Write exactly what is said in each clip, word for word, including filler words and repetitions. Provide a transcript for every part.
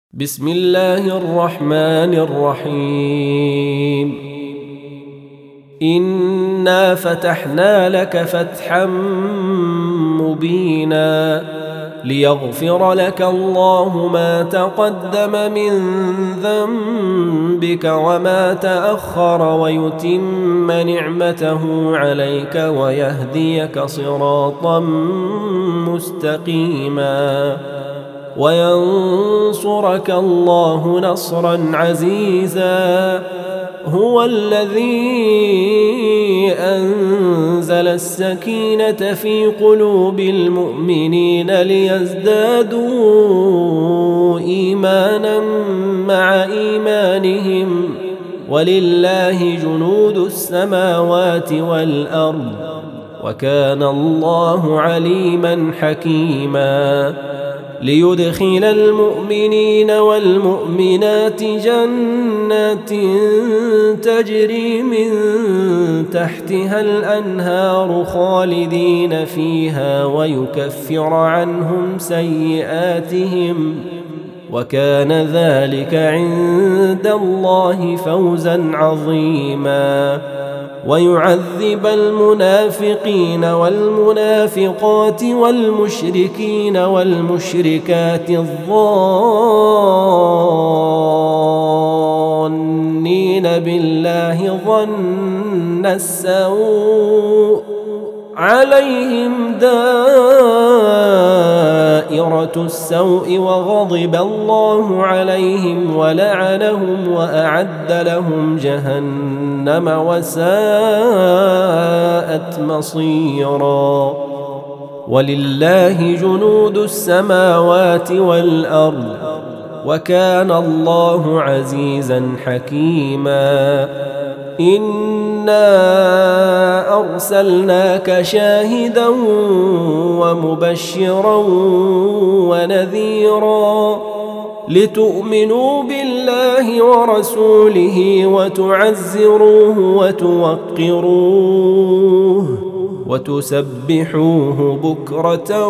بسم الله الرحمن الرحيم إنا فتحنا لك فتحا مبينا ليغفر لك الله ما تقدم من ذنبك وما تأخر ويتم نعمته عليك ويهديك صراطا مستقيما وينصرك الله نصرا عزيزا هو الذي أنزل السكينة في قلوب المؤمنين ليزدادوا إيمانا مع إيمانهم ولله جنود السماوات والأرض وكان الله عليما حكيما ليدخل المؤمنين والمؤمنات جنات تجري من تحتها الأنهار خالدين فيها ويكفر عنهم سيئاتهم وكان ذلك عند الله فوزا عظيما ويعذب المنافقين والمنافقات والمشركين والمشركات الظانين بالله ظن السوء عليهم دائرة السوء وغضب الله عليهم ولعنهم وأعد لهم جهنم وساءت مصيرا ولله جنود السماوات والأرض وكان الله عزيزا حكيما إنا أرسلناك شاهدا ومبشرا ونذيرا لتؤمنوا بالله ورسوله وتعزروه وتوقروه وتسبحوه بكرة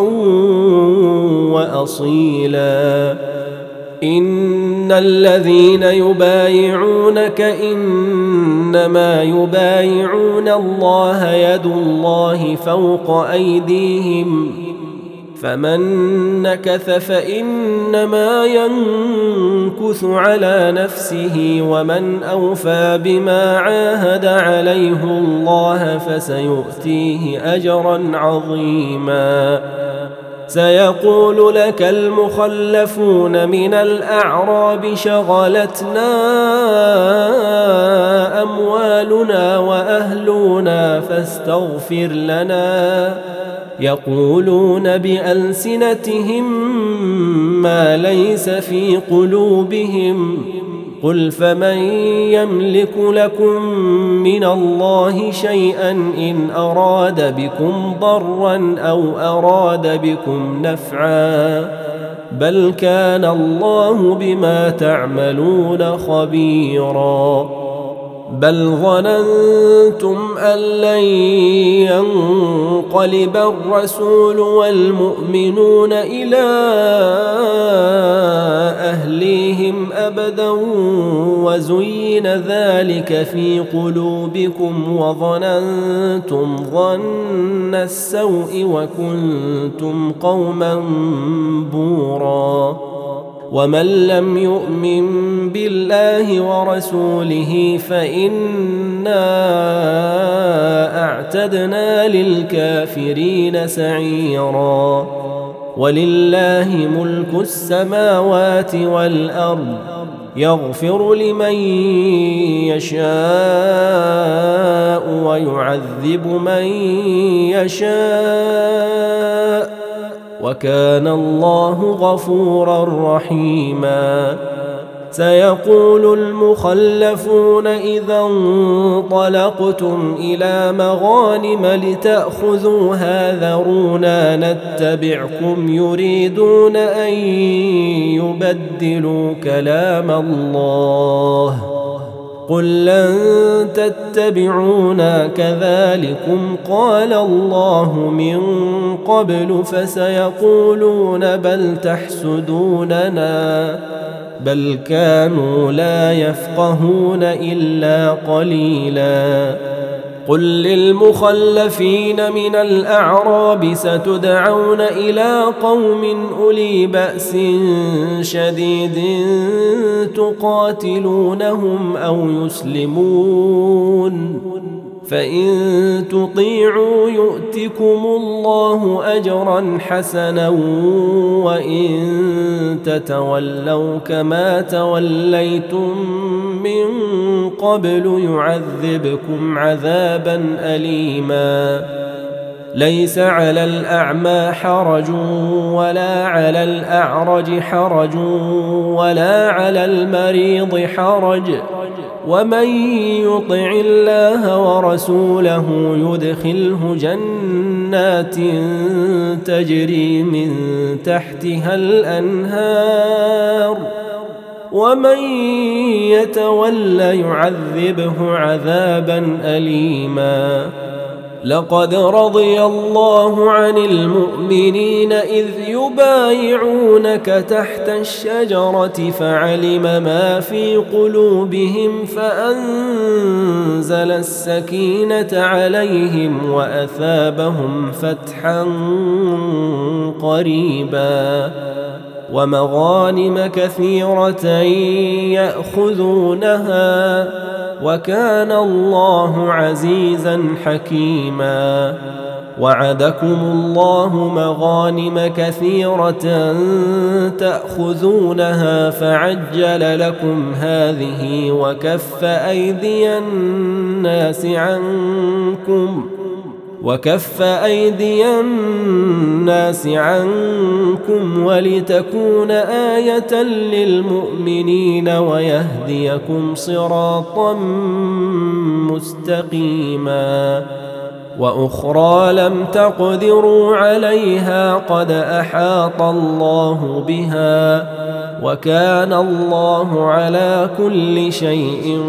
وأصيلا إن الذين يبايعونك إنما يبايعون الله يد الله فوق أيديهم فمن نكث فإنما ينكث على نفسه ومن أوفى بما عاهد عليه الله فسيؤتيه أجرا عظيما سيقول لك المخلفون من الأعراب شغلتنا أموالنا وأهلنا فاستغفر لنا يقولون بألسنتهم ما ليس في قلوبهم قل فمن يملك لكم من الله شيئا إن أراد بكم ضرا أو أراد بكم نفعا بل كان الله بما تعملون خبيرا بل ظننتم أن لن ينقلب الرسول والمؤمنون إلى أهليهم أبدا وزين ذلك في قلوبكم وظننتم ظن السوء وكنتم قوما بورا ومن لم يؤمن بالله ورسوله فإنا أعتدنا للكافرين سعيرا ولله ملك السماوات والأرض يغفر لمن يشاء ويعذب من يشاء وكان الله غفورا رحيما سيقول المخلفون إذا انطلقتم إلى مغانم لتأخذوها ذرونا نتبعكم يريدون أن يبدلوا كلام الله قل لن تتبعونا كذلكم قال الله من قبل فسيقولون بل تحسدوننا بل كانوا لا يفقهون إلا قليلا. قل للمخلفين من الأعراب ستدعون إلى قوم أولي بأس شديد تقاتلونهم أو يسلمون، فإن تطيعوا يؤتكم الله أجرا حسنا، وإن تتولوا كما توليتم من قبل يعذبكم عذابا أليما. ليس على الأعمى حرج ولا على الأعرج حرج ولا على المريض حرج، ومن يطع الله ورسوله يدخله جنات تجري من تحتها الأنهار، ومن يتول يعذبه عذابا أليما. لقد رضي الله عن المؤمنين إذ يبايعونك تحت الشجرة فعلم ما في قلوبهم فأنزل السكينة عليهم وأثابهم فتحا قريبا ومغانم كثيرة يأخذونها، وكان الله عزيزا حكيما. وعدكم الله مغانم كثيرة تأخذونها فعجل لكم هذه وكف أيدي الناس عنكم وكف أيدي الناس عنكم ولتكون آية للمؤمنين ويهديكم صراطا مستقيما. وأخرى لم تقدروا عليها قد أحاط الله بها، وكان الله على كل شيء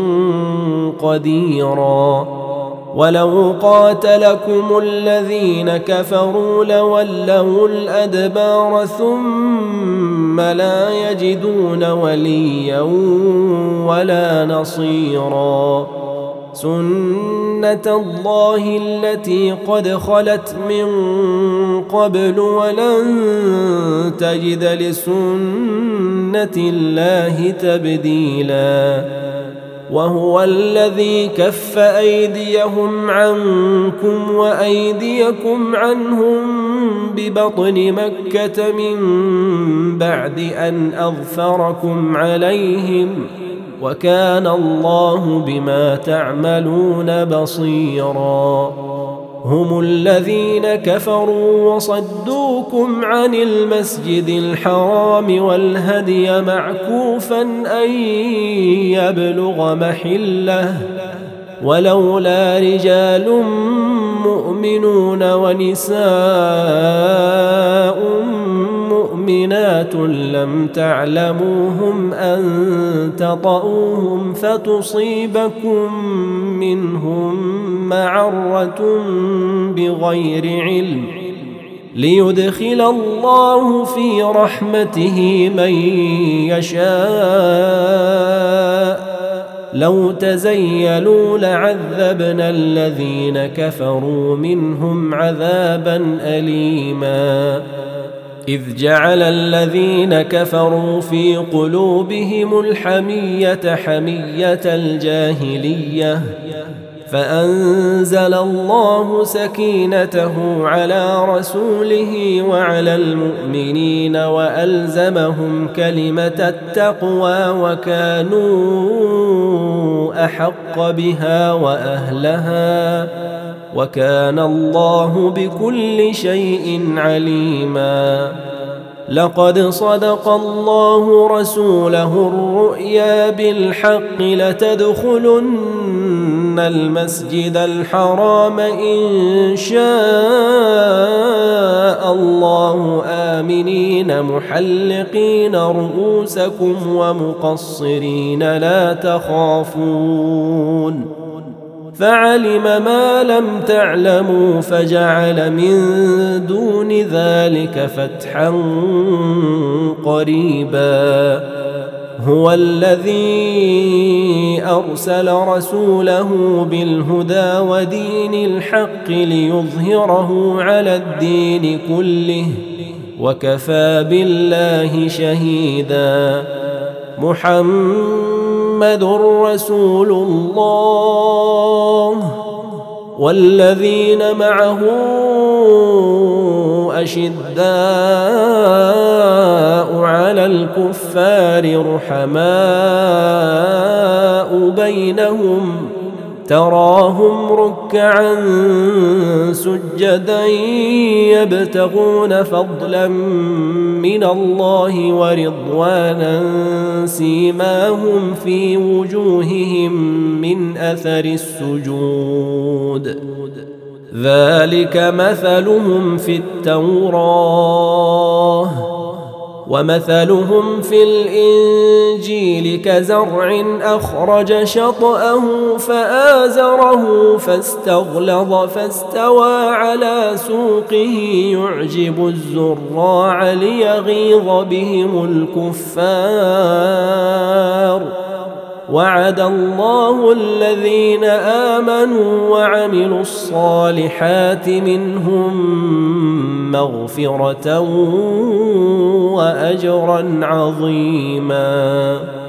قديرا. ولو قاتلكم الذين كفروا لولوا الأدبار ثم لا يجدون وليا ولا نصيرا. سنة الله التي قد خلت من قبل ولن تجد لسنة الله تبديلا. وهو الذي كف أيديهم عنكم وأيديكم عنهم ببطن مكة من بعد أن أظفركم عليهم، وكان الله بما تعملون بصيرا. هم الذين كفروا وصدوكم عن المسجد الحرام والهدي معكوفا أن يبلغ محله، ولولا رجال مؤمنون ونساء مؤمنات لم تعلموهم أن تطؤوهم فتصيبكم منهم معرة بغير علم، ليدخل الله في رحمته من يشاء. لو تزيلوا لعذبنا الذين كفروا منهم عذابا أليما. إذ جعل الذين كفروا في قلوبهم الحمية حمية الجاهلية، فأنزل الله سكينته على رسوله وعلى المؤمنين وألزمهم كلمة التقوى وكانوا أحق بها وأهلها، وكان الله بكل شيء عليما. لقد صدق الله رسوله الرؤيا بالحق لتدخلن المسجد الحرام إن شاء الله آمنين محلقين رؤوسكم ومقصرين لا تخافون، فعلم ما لم تعلموا فجعل من دون ذلك فتحا قريبا. هو الذي أرسل رسوله بالهدى ودين الحق ليظهره على الدين كله وكفى بالله شهيدا. محمد رسول الله والذين معه أشداء على الكفار رحماء بينهم تراهم ركعا سجدا يبتغون فضلا من الله ورضوانا سيماهم في وجوههم من أثر السجود ذلك مثلهم في التوراة ومثلهم في الإنجيل كزرع أخرج شطأه فآزره فاستغلظ فاستوى على سوقه يعجب الزراع ليغيظ بهم الكفار. وعد الله الذين آمنوا وعملوا الصالحات منهم مغفرة وأجرا عظيما.